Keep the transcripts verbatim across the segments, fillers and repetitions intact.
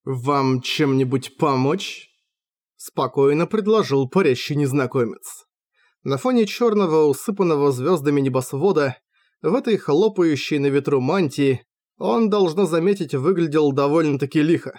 «Вам чем-нибудь помочь?» Спокойно предложил парящий незнакомец. На фоне черного, усыпанного звездами небосвода, в этой хлопающей на ветру мантии, он, должно заметить, выглядел довольно-таки лихо.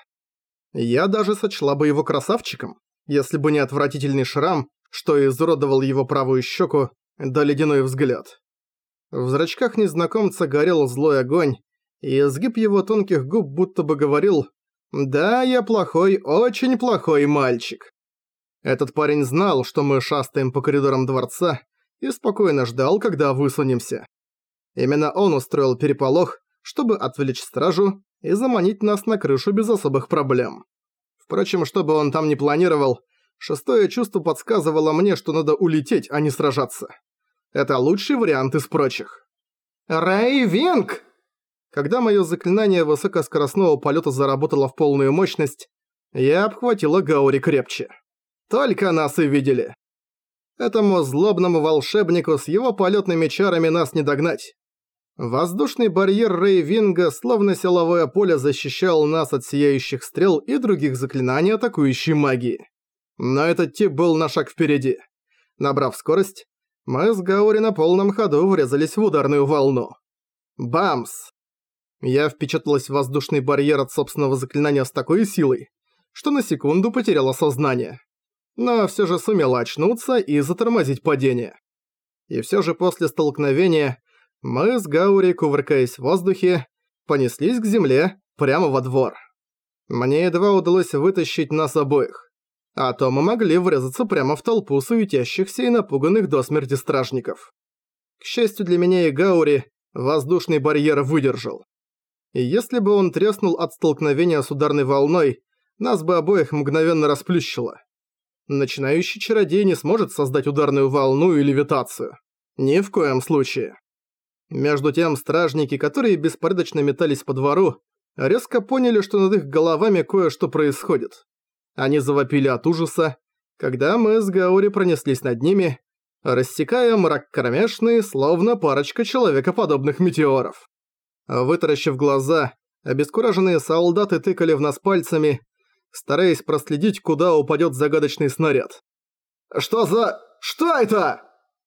Я даже сочла бы его красавчиком, если бы не отвратительный шрам, что изуродовал его правую щеку, да ледяной взгляд. В зрачках незнакомца горел злой огонь, и изгиб его тонких губ будто бы говорил: «Да, я плохой, очень плохой мальчик». Этот парень знал, что мы шастаем по коридорам дворца, и спокойно ждал, когда высунемся. Именно он устроил переполох, чтобы отвлечь стражу и заманить нас на крышу без особых проблем. Впрочем, что бы он там ни планировал, шестое чувство подсказывало мне, что надо улететь, а не сражаться. Это лучший вариант из прочих. «Рейвинг!» Когда моё заклинание высокоскоростного полёта заработало в полную мощность, я обхватила Гаори крепче. Только нас и видели. Этому злобному волшебнику с его полётными чарами нас не догнать. Воздушный барьер Рейвинга, словно силовое поле, защищал нас от сияющих стрел и других заклинаний атакующей магии. Но этот тип был на шаг впереди. Набрав скорость, мы с Гаори на полном ходу врезались в ударную волну. Бамс! Я впечаталась в воздушный барьер от собственного заклинания с такой силой, что на секунду потеряла сознание. Но всё же сумела очнуться и затормозить падение. И всё же после столкновения мы с Гаори, кувыркаясь в воздухе, понеслись к земле прямо во двор. Мне едва удалось вытащить нас обоих, а то мы могли врезаться прямо в толпу суетящихся и напуганных до смерти стражников. К счастью для меня и Гаори, воздушный барьер выдержал. И если бы он треснул от столкновения с ударной волной, нас бы обоих мгновенно расплющило. Начинающий чародей не сможет создать ударную волну и левитацию. Ни в коем случае. Между тем стражники, которые беспорядочно метались по двору, резко поняли, что над их головами кое-что происходит. Они завопили от ужаса, когда мы с Гаори пронеслись над ними, рассекая мрак кромешный, словно парочка человекоподобных метеоров. Вытаращив глаза, обескураженные солдаты тыкали в нас пальцами, стараясь проследить, куда упадет загадочный снаряд. «Что за... что это?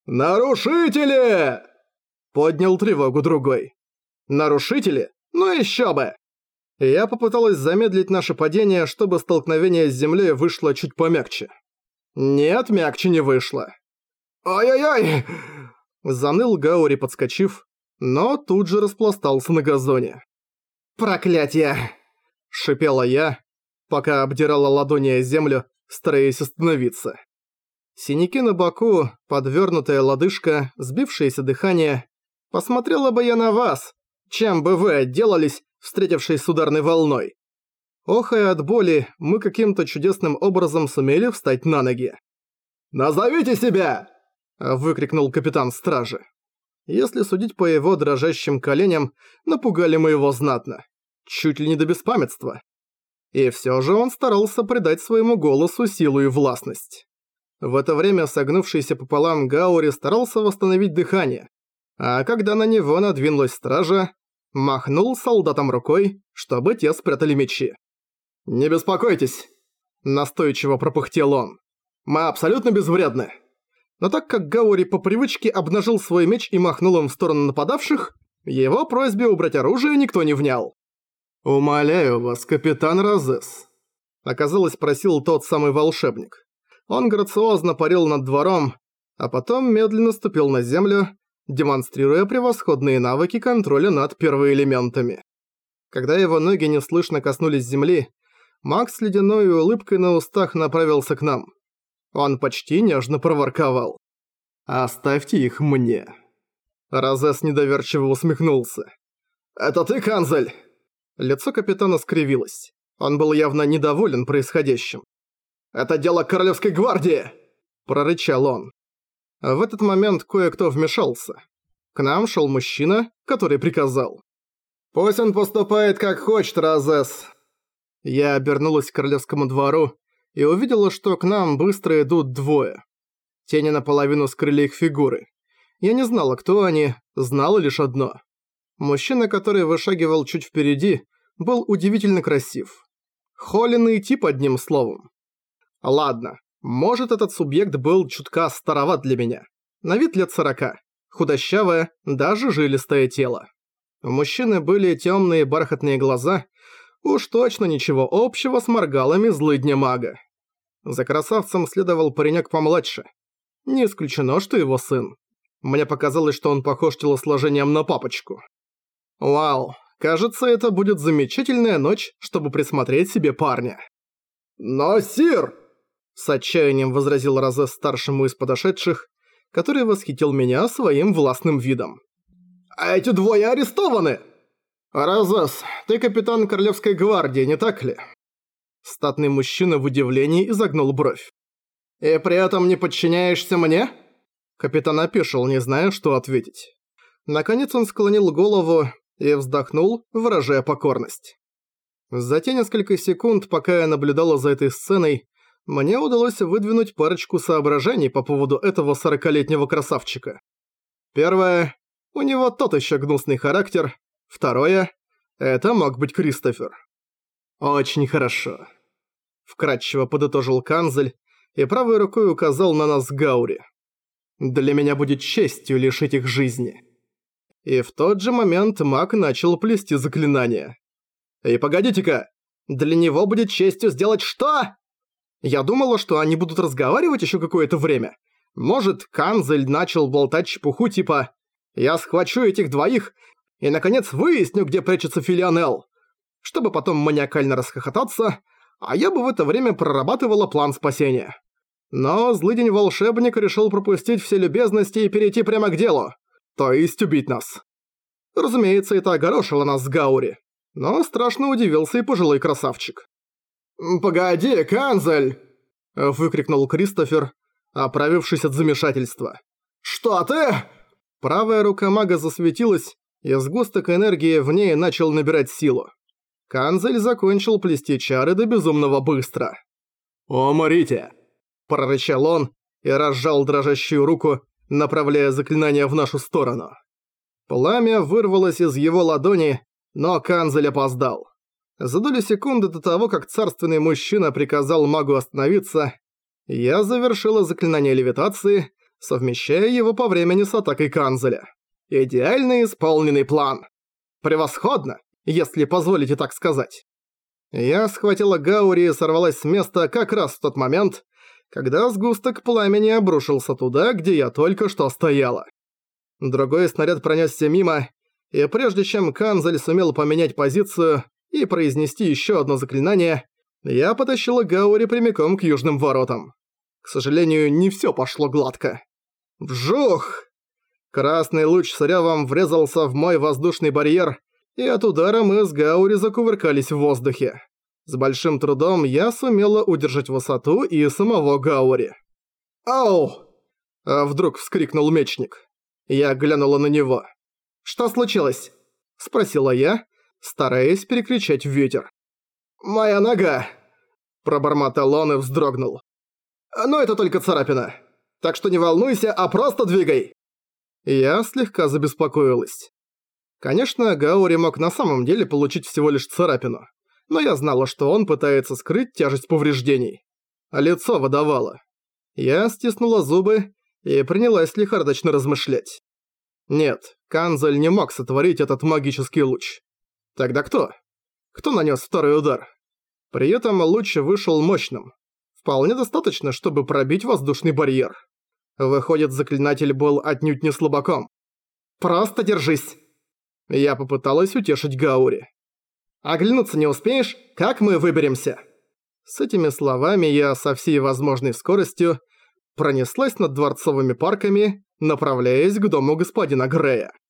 Нарушители!» Поднял тревогу другой. «Нарушители? Ну еще бы!» Я попыталась замедлить наше падение, чтобы столкновение с землей вышло чуть помягче. Нет, мягче не вышло. «Ой-ой-ой!» Заныл Гаори, подскочив, но тут же распластался на газоне. «Проклятие!» – шипела я, пока обдирала ладони о землю, стараясь остановиться. Синяки на боку, подвернутая лодыжка, сбившееся дыхание. Посмотрела бы я на вас, чем бы вы отделались, встретившись с ударной волной. Охая от боли, мы каким-то чудесным образом сумели встать на ноги. «Назовите себя!» – выкрикнул капитан стражи. Если судить по его дрожащим коленям, напугали мы его знатно. Чуть ли не до беспамятства. И всё же он старался придать своему голосу силу и властность. В это время согнувшийся пополам Гаори старался восстановить дыхание, а когда на него надвинулась стража, махнул солдатам рукой, чтобы те спрятали мечи. «Не беспокойтесь», – настойчиво пропыхтел он. «Мы абсолютно безвредны». Но так как Гаори по привычке обнажил свой меч и махнул им в сторону нападавших, его просьбе убрать оружие никто не внял. «Умоляю вас, капитан Розес», – оказалось, просил тот самый волшебник. Он грациозно парил над двором, а потом медленно ступил на землю, демонстрируя превосходные навыки контроля над первоэлементами. Когда его ноги неслышно коснулись земли, маг с ледяной улыбкой на устах направился к нам. Он почти нежно проворковал: «Оставьте их мне». Розес недоверчиво усмехнулся. «Это ты, Канзель?» Лицо капитана скривилось. Он был явно недоволен происходящим. «Это дело Королевской гвардии!» – прорычал он. В этот момент кое-кто вмешался. К нам шел мужчина, который приказал: «Пусть он поступает как хочет, Розес». Я обернулась к королевскому двору и увидела, что к нам быстро идут двое. Тени наполовину скрыли их фигуры. Я не знала, кто они, знала лишь одно. Мужчина, который вышагивал чуть впереди, был удивительно красив. Холеный тип, одним словом. Ладно, может этот субъект был чутка староват для меня. На вид лет сорока. Худощавое, даже жилистое тело. У мужчины были темные бархатные глаза, уж точно ничего общего с моргалами злыдня мага. За красавцем следовал паренек помладше. Не исключено, что его сын. Мне показалось, что он похож телосложением на папочку. Вау, кажется, это будет замечательная ночь, чтобы присмотреть себе парня. «Но, сир!» – с отчаянием возразил Розес старшему из подошедших, который восхитил меня своим властным видом. «А эти двое арестованы!» «Розес, ты капитан Королевской гвардии, не так ли?» Статный мужчина в удивлении изогнул бровь. «И при этом не подчиняешься мне?» Капитан опешил, не зная, что ответить. Наконец он склонил голову и вздохнул, выражая покорность. За те несколько секунд, пока я наблюдала за этой сценой, мне удалось выдвинуть парочку соображений по поводу этого сорокалетнего красавчика. Первое. У него тот еще гнусный характер. Второе. Это мог быть Кристофер. «Очень хорошо», — вкратчиво подытожил канцлер и правой рукой указал на нас Гаури. «Для меня будет честью лишить их жизни». И в тот же момент маг начал плести заклинание. «И погодите-ка, для него будет честью сделать что?» Я думала, что они будут разговаривать еще какое-то время. Может, канцлер начал болтать чепуху типа «Я схвачу этих двоих и, наконец, выясню, где прячется Филионел», чтобы потом маниакально расхохотаться, а я бы в это время прорабатывала план спасения. Но злыдень-волшебник решил пропустить все любезности и перейти прямо к делу, то есть убить нас. Разумеется, это огорошило нас с Гаури, но страшно удивился и пожилой красавчик. «Погоди, канцлер!» – выкрикнул Кристофер, оправившись от замешательства. «Что ты?» Правая рука мага засветилась, и сгусток энергии в ней начал набирать силу. Канцлер закончил плести чары до безумного быстро. «Умрите!» – прорычал он и разжал дрожащую руку, направляя заклинание в нашу сторону. Пламя вырвалось из его ладони, но канцлер опоздал. За долю секунды до того, как царственный мужчина приказал магу остановиться, я завершила заклинание левитации, совмещая его по времени с атакой канцлера. Идеально исполненный план. Превосходно, если позволите так сказать. Я схватила Гаури и сорвалась с места как раз в тот момент, когда сгусток пламени обрушился туда, где я только что стояла. Другой снаряд пронесся мимо, и прежде чем канцлер сумел поменять позицию и произнести еще одно заклинание, я потащила Гаури прямиком к южным воротам. К сожалению, не все пошло гладко. Вжух! Красный луч с ревом врезался в мой воздушный барьер, и от удара мы с Гаури закувыркались в воздухе. С большим трудом я сумела удержать высоту и самого Гаури. «Ау!» – а вдруг вскрикнул мечник. Я глянула на него. «Что случилось?» – спросила я, стараясь перекричать ветер. «Моя нога!» – пробормотал он и вздрогнул. «Но это только царапина. Так что не волнуйся, а просто двигай!» Я слегка забеспокоилась. Конечно, Гаури мог на самом деле получить всего лишь царапину, но я знала, что он пытается скрыть тяжесть повреждений. А лицо выдавало. Я стиснула зубы и принялась лихорадочно размышлять. Нет, канцлер не мог сотворить этот магический луч. Тогда кто? Кто нанес второй удар? При этом луч вышел мощным. Вполне достаточно, чтобы пробить воздушный барьер. Выходит, заклинатель был отнюдь не слабаком. «Просто держись!» Я попыталась утешить Гаури. «Оглянуться не успеешь? Как мы выберемся?» С этими словами я со всей возможной скоростью пронеслась над дворцовыми парками, направляясь к дому господина Грея.